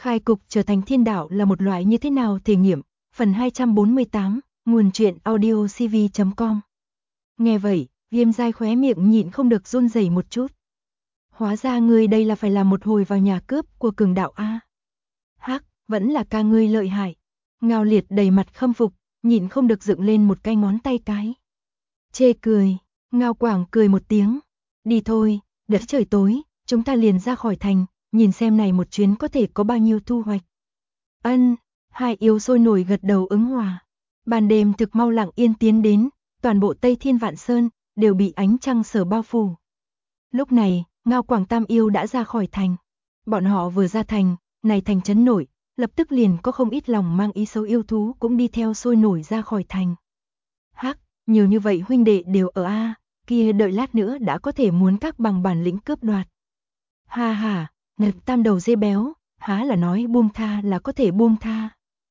Khai cục trở thành thiên đạo là một loại như thế nào thể nghiệm, phần 248, nguồn truyện audio cv.com. Nghe vậy, Viêm Giai khóe miệng nhịn không được run rẩy một chút. Hóa ra ngươi đây là phải làm một hồi vào nhà cướp của cường đạo a. Hắc, vẫn là ca ngươi lợi hại. Ngao Liệt đầy mặt khâm phục, nhịn không được dựng lên một cái ngón tay cái. Chê cười, Ngao Quảng cười một tiếng. Đi thôi, đất trời tối, chúng ta liền ra khỏi thành, nhìn xem này một chuyến có thể có bao nhiêu thu hoạch. Ân, hai yêu sôi nổi gật đầu ứng hòa. Ban đêm thực mau lặng yên tiến đến, toàn bộ Tây Thiên Vạn Sơn đều bị ánh trăng sở bao phủ. Lúc này, Ngao Quảng Tam yêu đã ra khỏi thành. Bọn họ vừa ra thành, này thành chấn nổi, lập tức liền có không ít lòng mang ý xấu yêu thú cũng đi theo sôi nổi ra khỏi thành. Hắc, nhiều như vậy huynh đệ đều ở a, kia đợi lát nữa đã có thể muốn các bằng bản lĩnh cướp đoạt. Ha ha, nực tam đầu dê béo, há là nói buông tha là có thể buông tha.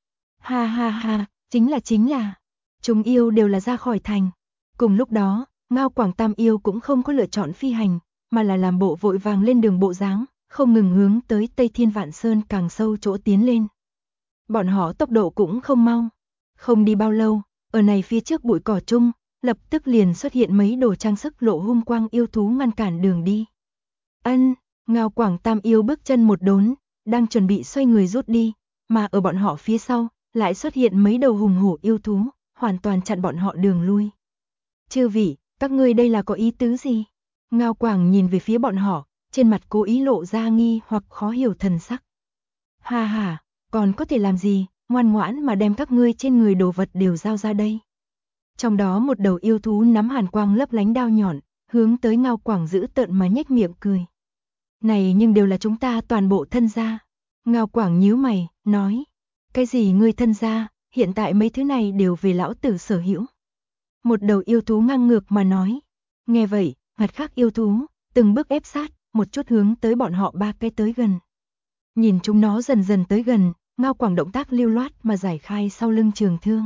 Ha ha ha, chính là, chúng yêu đều là ra khỏi thành. Cùng lúc đó, Ngao Quảng Tam yêu cũng không có lựa chọn phi hành, mà là làm bộ vội vàng lên đường bộ dáng, không ngừng hướng tới Tây Thiên Vạn Sơn càng sâu chỗ tiến lên. Bọn họ tốc độ cũng không mau. Không đi bao lâu, ở này phía trước bụi cỏ chung, lập tức liền xuất hiện mấy đồ trang sức lộ hung quang yêu thú ngăn cản đường đi. Ân, Ngao Quảng Tam yêu bước chân một đốn, đang chuẩn bị xoay người rút đi, mà ở bọn họ phía sau, lại xuất hiện mấy đầu hùng hổ yêu thú, hoàn toàn chặn bọn họ đường lui. Chư vị, các ngươi đây là có ý tứ gì? Ngao Quảng nhìn về phía bọn họ, trên mặt cố ý lộ ra nghi hoặc khó hiểu thần sắc. Ha ha, còn có thể làm gì, ngoan ngoãn mà đem các ngươi trên người đồ vật đều giao ra đây. Trong đó một đầu yêu thú nắm hàn quang lấp lánh đao nhọn, hướng tới Ngao Quảng giữ tợn mà nhếch miệng cười. Này nhưng đều là chúng ta toàn bộ thân gia. Ngao Quảng nhíu mày, nói. Cái gì ngươi thân gia, hiện tại mấy thứ này đều về lão tử sở hữu. Một đầu yêu thú ngang ngược mà nói. Nghe vậy, mặt khác yêu thú, từng bước ép sát, một chút hướng tới bọn họ ba cái tới gần. Nhìn chúng nó dần dần tới gần, Ngao Quảng động tác lưu loát mà giải khai sau lưng trường thương.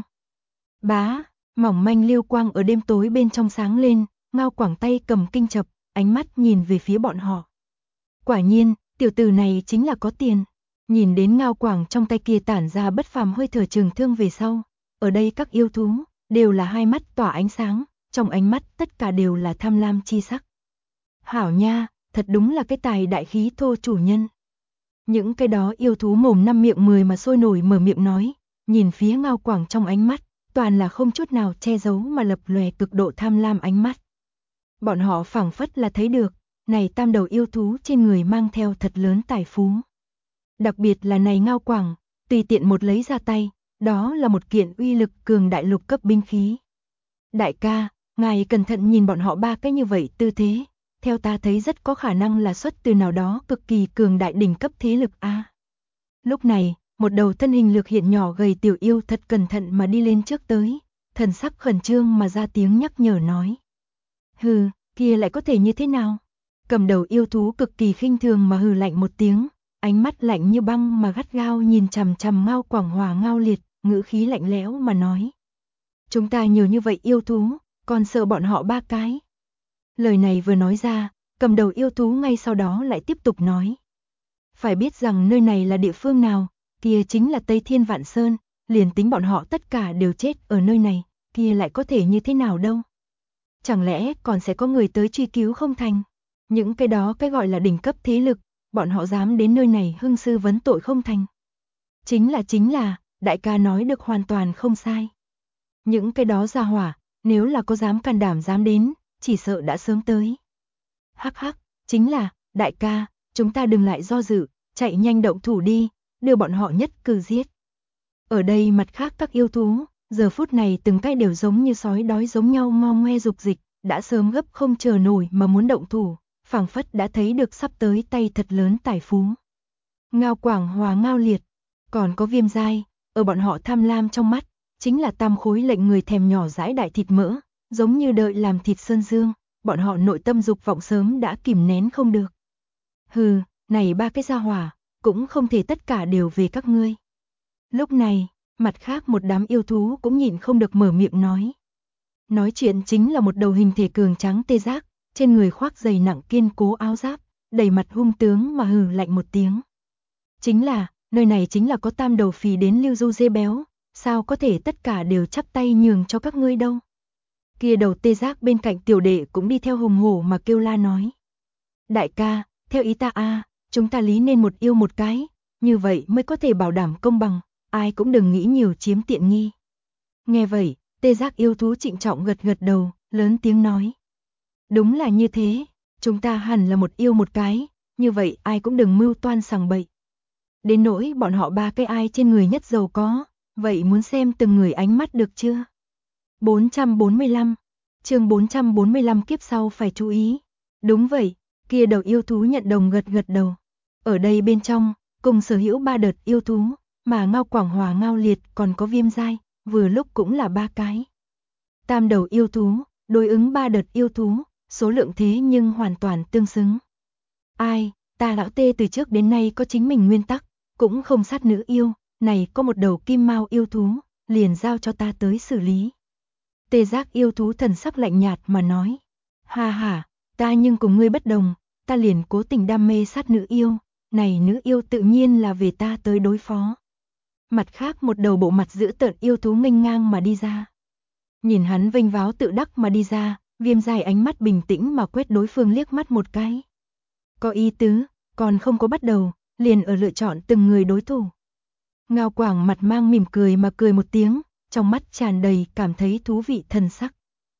Bá, mỏng manh lưu quang ở đêm tối bên trong sáng lên, Ngao Quảng tay cầm kinh chập, ánh mắt nhìn về phía bọn họ. Quả nhiên, tiểu tử này chính là có tiền. Nhìn đến Ngao Quảng trong tay kia tản ra bất phàm hơi thở trường thương về sau, ở đây các yêu thú đều là hai mắt tỏa ánh sáng, trong ánh mắt tất cả đều là tham lam chi sắc. Hảo nha, thật đúng là cái tài đại khí thô chủ nhân. Những cái đó yêu thú mồm năm miệng 10 mà sôi nổi mở miệng nói, nhìn phía Ngao Quảng trong ánh mắt, toàn là không chút nào che giấu mà lập lòe cực độ tham lam ánh mắt. Bọn họ phảng phất là thấy được, này tam đầu yêu thú trên người mang theo thật lớn tài phú. Đặc biệt là này Ngao Quảng, tùy tiện một lấy ra tay, đó là một kiện uy lực cường đại lục cấp binh khí. Đại ca, ngài cẩn thận nhìn bọn họ ba cái như vậy tư thế, theo ta thấy rất có khả năng là xuất từ nào đó cực kỳ cường đại đỉnh cấp thế lực a. Lúc này, một đầu thân hình lược hiện nhỏ gầy tiểu yêu thật cẩn thận mà đi lên trước tới, thần sắc khẩn trương mà ra tiếng nhắc nhở nói. Hừ, kia lại có thể như thế nào? Cầm đầu yêu thú cực kỳ khinh thường mà hừ lạnh một tiếng, ánh mắt lạnh như băng mà gắt gao nhìn chằm chằm Ngao Quảng Hòa Ngao Liệt, ngữ khí lạnh lẽo mà nói. Chúng ta nhiều như vậy yêu thú, còn sợ bọn họ ba cái. Lời này vừa nói ra, cầm đầu yêu thú ngay sau đó lại tiếp tục nói. Phải biết rằng nơi này là địa phương nào, kia chính là Tây Thiên Vạn Sơn, liền tính bọn họ tất cả đều chết ở nơi này, kia lại có thể như thế nào đâu. Chẳng lẽ còn sẽ có người tới truy cứu không thành? Những cái đó cái gọi là đỉnh cấp thế lực, bọn họ dám đến nơi này hưng sư vấn tội không thành. Chính là, đại ca nói được hoàn toàn không sai. Những cái đó ra hỏa, nếu là có dám can đảm dám đến, chỉ sợ đã sớm tới. Hắc hắc, chính là, đại ca, chúng ta đừng lại do dự, chạy nhanh động thủ đi, đưa bọn họ nhất cử giết. Ở đây mặt khác các yêu thú, giờ phút này từng cái đều giống như sói đói giống nhau ngo ngoe dục dịch, đã sớm gấp không chờ nổi mà muốn động thủ, phảng phất đã thấy được sắp tới tay thật lớn tài phú. Ngao Quảng Hòa Ngao Liệt, còn có Viêm Giai, ở bọn họ tham lam trong mắt, chính là tam khối lệnh người thèm nhỏ dãi đại thịt mỡ, giống như đợi làm thịt sơn dương, bọn họ nội tâm dục vọng sớm đã kìm nén không được. Hừ, này ba cái gia hỏa, cũng không thể tất cả đều về các ngươi. Lúc này, mặt khác một đám yêu thú cũng nhịn không được mở miệng nói. Nói chuyện chính là một đầu hình thể cường tráng tê giác, trên người khoác dày nặng kiên cố áo giáp, đầy mặt hung tướng mà hừ lạnh một tiếng. Chính là, nơi này chính là có tam đầu phì đến lưu du dê béo, sao có thể tất cả đều chắp tay nhường cho các ngươi đâu. Kia đầu tê giác bên cạnh tiểu đệ cũng đi theo hùng hổ mà kêu la nói. Đại ca, theo ý ta chúng ta lý nên một yêu một cái, như vậy mới có thể bảo đảm công bằng, ai cũng đừng nghĩ nhiều chiếm tiện nghi. Nghe vậy, tê giác yêu thú trịnh trọng gật gật đầu, lớn tiếng nói. Đúng là như thế, chúng ta hẳn là một yêu một cái, như vậy ai cũng đừng mưu toan sằng bậy. Đến nỗi bọn họ ba cái ai trên người nhất giàu có, vậy muốn xem từng người ánh mắt được chưa? 445, chương 445 kiếp sau phải chú ý. Đúng vậy, kia đầu yêu thú nhận đồng gật gật đầu. Ở đây bên trong, cùng sở hữu 3 đợt yêu thú, mà Ngao Quảng Hòa Ngao Liệt còn có Viêm Giai, vừa lúc cũng là 3 cái. Tam đầu yêu thú, đối ứng 3 đợt yêu thú, số lượng thế nhưng hoàn toàn tương xứng. Ai, ta lão tê từ trước đến nay có chính mình nguyên tắc, cũng không sát nữ yêu, này có một đầu kim mao yêu thú, liền giao cho ta tới xử lý. Tê giác yêu thú thần sắc lạnh nhạt mà nói. Ha ha, ta nhưng cùng ngươi bất đồng, ta liền cố tình đam mê sát nữ yêu, này nữ yêu tự nhiên là về ta tới đối phó. Mặt khác một đầu bộ mặt dữ tợn yêu thú nghênh ngang mà đi ra. Nhìn hắn vênh váo tự đắc mà đi ra, Viêm Giai ánh mắt bình tĩnh mà quét đối phương liếc mắt một cái. Có ý tứ, còn không có bắt đầu, liền ở lựa chọn từng người đối thủ. Ngao Quảng mặt mang mỉm cười mà cười một tiếng, trong mắt tràn đầy cảm thấy thú vị thần sắc.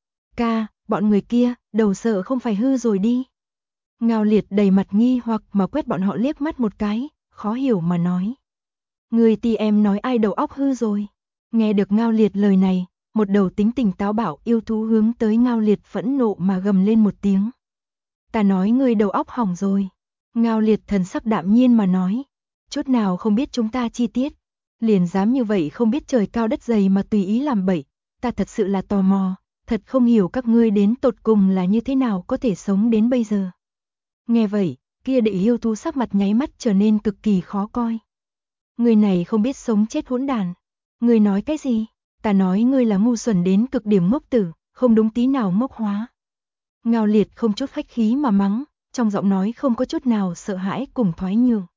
Ca, bọn người kia, đầu sợ không phải hư rồi đi. Ngao Liệt đầy mặt nghi hoặc mà quét bọn họ liếc mắt một cái, khó hiểu mà nói. Người ti em nói ai đầu óc hư rồi. Nghe được Ngao Liệt lời này, một đầu tính tình táo bạo yêu thú hướng tới Ngao Liệt phẫn nộ mà gầm lên một tiếng. Ta nói ngươi đầu óc hỏng rồi. Ngao Liệt thần sắc đạm nhiên mà nói. Chút nào không biết chúng ta chi tiết. Liền dám như vậy không biết trời cao đất dày mà tùy ý làm bậy. Ta thật sự là tò mò. Thật không hiểu các ngươi đến tột cùng là như thế nào có thể sống đến bây giờ. Nghe vậy, kia đệ yêu thú sắc mặt nháy mắt trở nên cực kỳ khó coi. Người này không biết sống chết hỗn đàn. Người nói cái gì? Ta nói ngươi là ngu xuẩn đến cực điểm ngốc tử, không đúng tí nào ngốc hóa. Ngao Liệt không chút khách khí mà mắng, trong giọng nói không có chút nào sợ hãi cùng thoái nhường.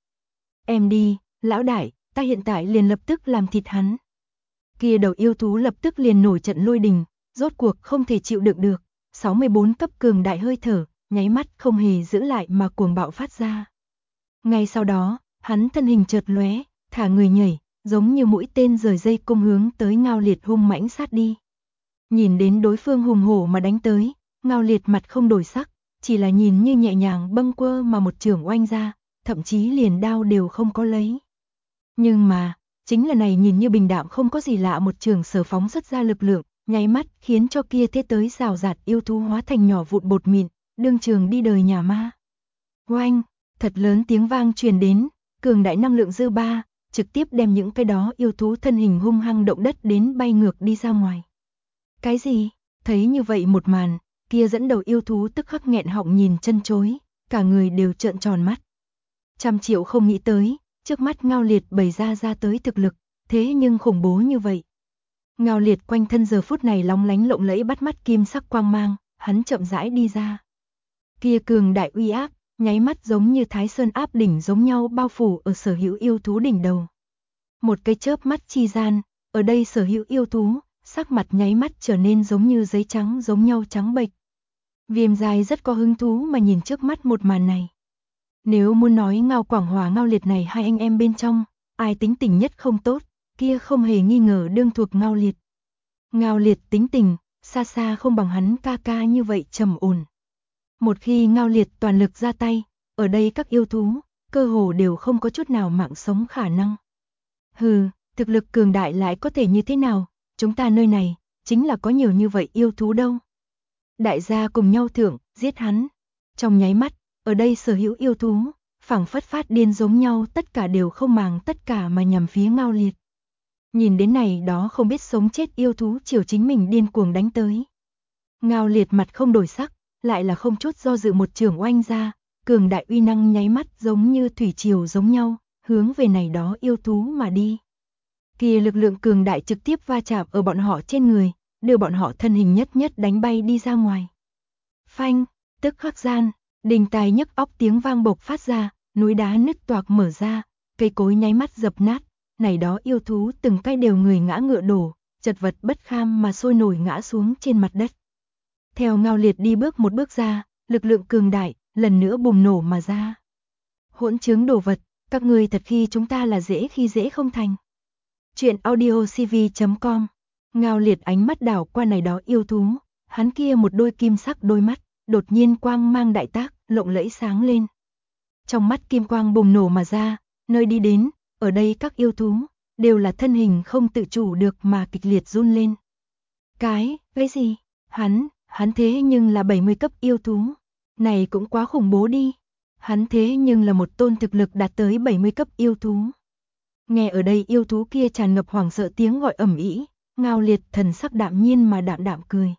Em đi, lão đại, ta hiện tại liền lập tức làm thịt hắn. Kia đầu yêu thú lập tức liền nổi trận lôi đình, rốt cuộc không thể chịu đựng được, 64 cấp cường đại hơi thở, nháy mắt không hề giữ lại mà cuồng bạo phát ra. Ngay sau đó, hắn thân hình chợt lóe, thả người nhảy, giống như mũi tên rời dây cung hướng tới Ngao Liệt hung mãnh sát đi. Nhìn đến đối phương hùng hổ mà đánh tới, Ngao Liệt mặt không đổi sắc, chỉ là nhìn như nhẹ nhàng bâng quơ mà một chưởng oanh ra, thậm chí liền đao đều không có lấy. Nhưng mà, chính là này nhìn như bình đạm không có gì lạ một chưởng sở phóng xuất ra lực lượng, nháy mắt khiến cho kia thế tới rào rạt yêu thú hóa thành nhỏ vụn bột mịn, đương trường đi đời nhà ma. Oanh, thật lớn tiếng vang truyền đến, cường đại năng lượng dư ba, trực tiếp đem những cái đó yêu thú thân hình hung hăng động đất đến bay ngược đi ra ngoài. Cái gì? Thấy như vậy một màn, kia dẫn đầu yêu thú tức khắc nghẹn họng nhìn chân chối, cả người đều trợn tròn mắt. 100 triệu không nghĩ tới, trước mắt Ngao Liệt bày ra tới thực lực, thế nhưng khủng bố như vậy. Ngao Liệt quanh thân giờ phút này lóng lánh lộng lẫy bắt mắt kim sắc quang mang, hắn chậm rãi đi ra. Kia cường đại uy áp, nháy mắt giống như Thái Sơn áp đỉnh giống nhau bao phủ ở sở hữu yêu thú đỉnh đầu. Một cái chớp mắt chi gian, ở đây sở hữu yêu thú, sắc mặt nháy mắt trở nên giống như giấy trắng giống nhau trắng bệch. Viêm Giai rất có hứng thú mà nhìn trước mắt một màn này. Nếu muốn nói Ngao Quảng Hòa Ngao Liệt này hai anh em bên trong, ai tính tình nhất không tốt, kia không hề nghi ngờ đương thuộc Ngao Liệt. Ngao Liệt tính tình, xa xa không bằng hắn ca ca như vậy trầm ổn. Một khi Ngao Liệt toàn lực ra tay, ở đây các yêu thú, cơ hồ đều không có chút nào mạng sống khả năng. Hừ, thực lực cường đại lại có thể như thế nào, chúng ta nơi này, chính là có nhiều như vậy yêu thú đâu. Đại gia cùng nhau thưởng, giết hắn. Trong nháy mắt, ở đây sở hữu yêu thú, phảng phất phát điên giống nhau tất cả đều không màng tất cả mà nhằm phía Ngao Liệt. Nhìn đến này đó không biết sống chết yêu thú chiều chính mình điên cuồng đánh tới. Ngao Liệt mặt không đổi sắc, lại là không chút do dự một chưởng oanh ra, cường đại uy năng nháy mắt giống như thủy triều giống nhau, hướng về này đó yêu thú mà đi. Kia lực lượng cường đại trực tiếp va chạm ở bọn họ trên người, đưa bọn họ thân hình nhất nhất đánh bay đi ra ngoài. Phanh, tức khắc gian, đình tài nhức óc tiếng vang bộc phát ra, núi đá nứt toạc mở ra, cây cối nháy mắt dập nát, này đó yêu thú từng cái đều người ngã ngựa đổ, chật vật bất kham mà sôi nổi ngã xuống trên mặt đất. Theo Ngao Liệt đi bước một bước ra, lực lượng cường đại lần nữa bùng nổ mà ra. Hỗn chứng đồ vật, các ngươi thật khi chúng ta là dễ khi dễ không thành. Chuyện audio cv.com. Ngao Liệt ánh mắt đảo qua này đó yêu thú, hắn kia một đôi kim sắc đôi mắt, đột nhiên quang mang đại tác, lộng lẫy sáng lên. Trong mắt kim quang bùng nổ mà ra, nơi đi đến, ở đây các yêu thú, đều là thân hình không tự chủ được mà kịch liệt run lên. Cái gì? Hắn thế nhưng là 70 cấp yêu thú. Này cũng quá khủng bố đi. Hắn thế nhưng là một tôn thực lực đạt tới 70 cấp yêu thú. Nghe ở đây yêu thú kia tràn ngập hoảng sợ tiếng gọi ầm ĩ, Ngao Liệt thần sắc đạm nhiên mà đạm cười.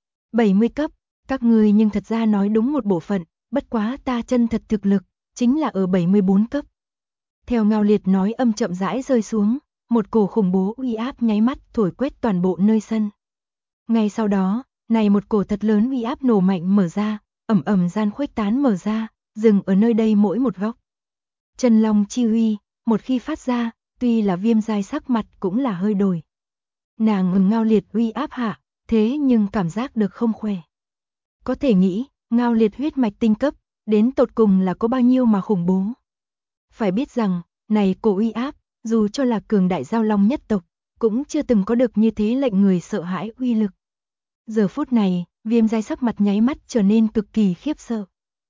70 cấp, các ngươi nhưng thật ra nói đúng một bộ phận, bất quá ta chân thật thực lực, chính là ở 74 cấp. Theo Ngao Liệt nói âm chậm rãi rơi xuống, một cổ khủng bố uy áp nháy mắt thổi quét toàn bộ nơi sân. Ngay sau đó, này một cổ thật lớn uy áp nổ mạnh mở ra, ầm gian khuếch tán mở ra, dừng ở nơi đây mỗi một góc. Chân long chi uy, một khi phát ra, tuy là Viêm Giai sắc mặt cũng là hơi đổi. Nàng ngừng Ngao Liệt uy áp hạ, thế nhưng cảm giác được không khỏe. Có thể nghĩ, Ngao Liệt huyết mạch tinh cấp, đến tột cùng là có bao nhiêu mà khủng bố. Phải biết rằng, này cổ uy áp, dù cho là cường đại giao long nhất tộc, cũng chưa từng có được như thế lệnh người sợ hãi uy lực. Giờ phút này, Viêm Giai sắc mặt nháy mắt trở nên cực kỳ khiếp sợ.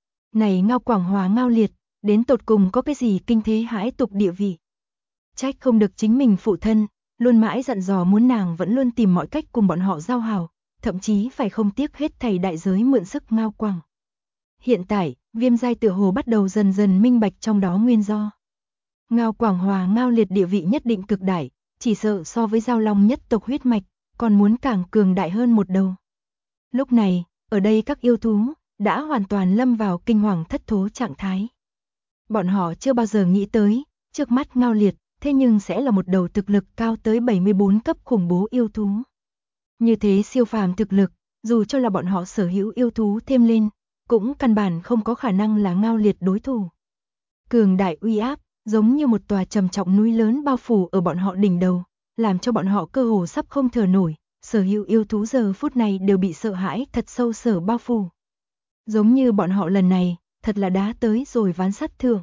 Này Ngao Quảng Hòa Ngao Liệt, đến tột cùng có cái gì kinh thế hãi tục địa vị. Trách không được chính mình phụ thân, luôn mãi dặn dò muốn nàng vẫn luôn tìm mọi cách cùng bọn họ giao hảo, thậm chí phải không tiếc hết thảy đại giới mượn sức Ngao Quảng. Hiện tại, Viêm Giai tựa hồ bắt đầu dần dần minh bạch trong đó nguyên do. Ngao Quảng Hòa Ngao Liệt địa vị nhất định cực đại, chỉ sợ so với giao long nhất tộc huyết mạch, còn muốn càng cường đại hơn một đầu. Lúc này, ở đây các yêu thú, đã hoàn toàn lâm vào kinh hoàng thất thố trạng thái. Bọn họ chưa bao giờ nghĩ tới, trước mắt Ngao Liệt, thế nhưng sẽ là một đầu thực lực cao tới 74 cấp khủng bố yêu thú. Như thế siêu phàm thực lực, dù cho là bọn họ sở hữu yêu thú thêm lên, cũng căn bản không có khả năng là Ngao Liệt đối thủ. Cường đại uy áp, giống như một tòa trầm trọng núi lớn bao phủ ở bọn họ đỉnh đầu, làm cho bọn họ cơ hồ sắp không thở nổi, sở hữu yêu thú giờ phút này đều bị sợ hãi thật sâu sở bao phủ. Giống như bọn họ lần này, thật là đá tới rồi ván sắt thượng.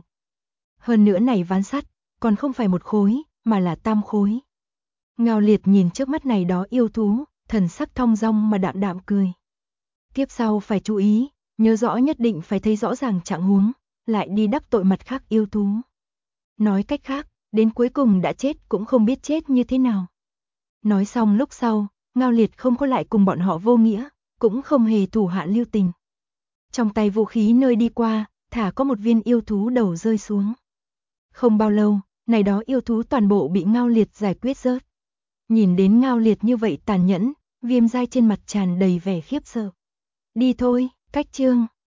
Hơn nữa này ván sắt, còn không phải một khối, mà là tam khối. Ngao Liệt nhìn trước mắt này đó yêu thú, thần sắc thong dong mà đạm cười. Tiếp sau phải chú ý, nhớ rõ nhất định phải thấy rõ ràng trạng huống, lại đi đắc tội mặt khác yêu thú. Nói cách khác, đến cuối cùng đã chết cũng không biết chết như thế nào. Nói xong lúc sau, Ngao Liệt không có lại cùng bọn họ vô nghĩa, cũng không hề thủ hạ lưu tình. Trong tay vũ khí nơi đi qua, thả có một viên yêu thú đầu rơi xuống. Không bao lâu, này đó yêu thú toàn bộ bị Ngao Liệt giải quyết rớt. Nhìn đến Ngao Liệt như vậy tàn nhẫn, Viêm Giai trên mặt tràn đầy vẻ khiếp sợ. Đi thôi, cách chương.